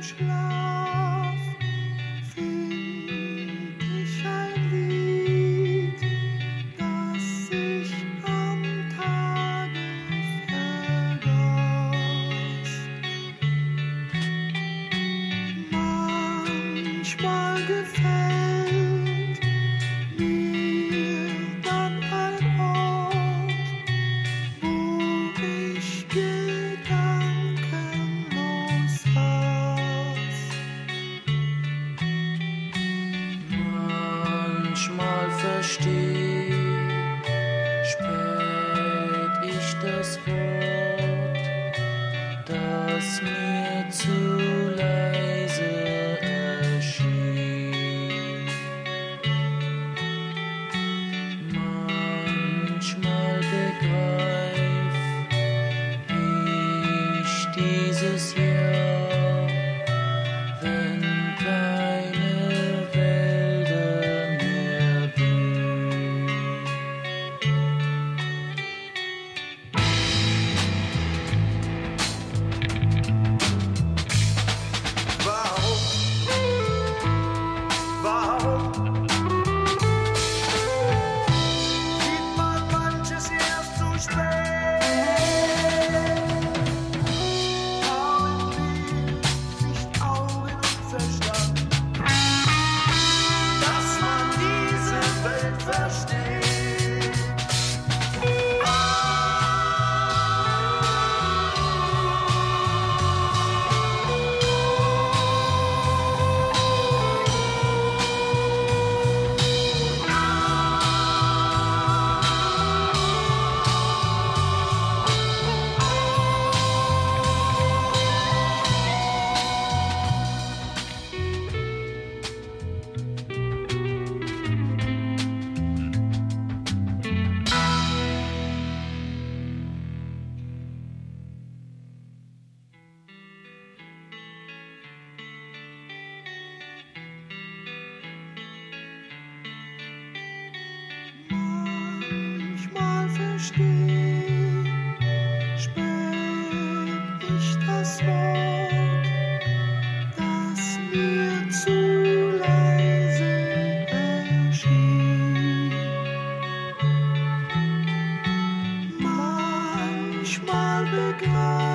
Schlaf find ich ein Lied, das sich am Tage vergaß. Manchmal gefällt mir dann ein Ort, wo ich gedankenlos saß. Manchmal versteh spät ich das Wort, das mir zu leise erschien. Manchmal begreif ich dieses Jahr, wenn keine Wälder mehr blühen. Warum sieht man manches erst zu spät? Haben wir nicht Augen und Verstand, dass man diese Welt versteht? Manchmal versteh spät ich das Wort, das mir zu leise erschien. Manchmal begreif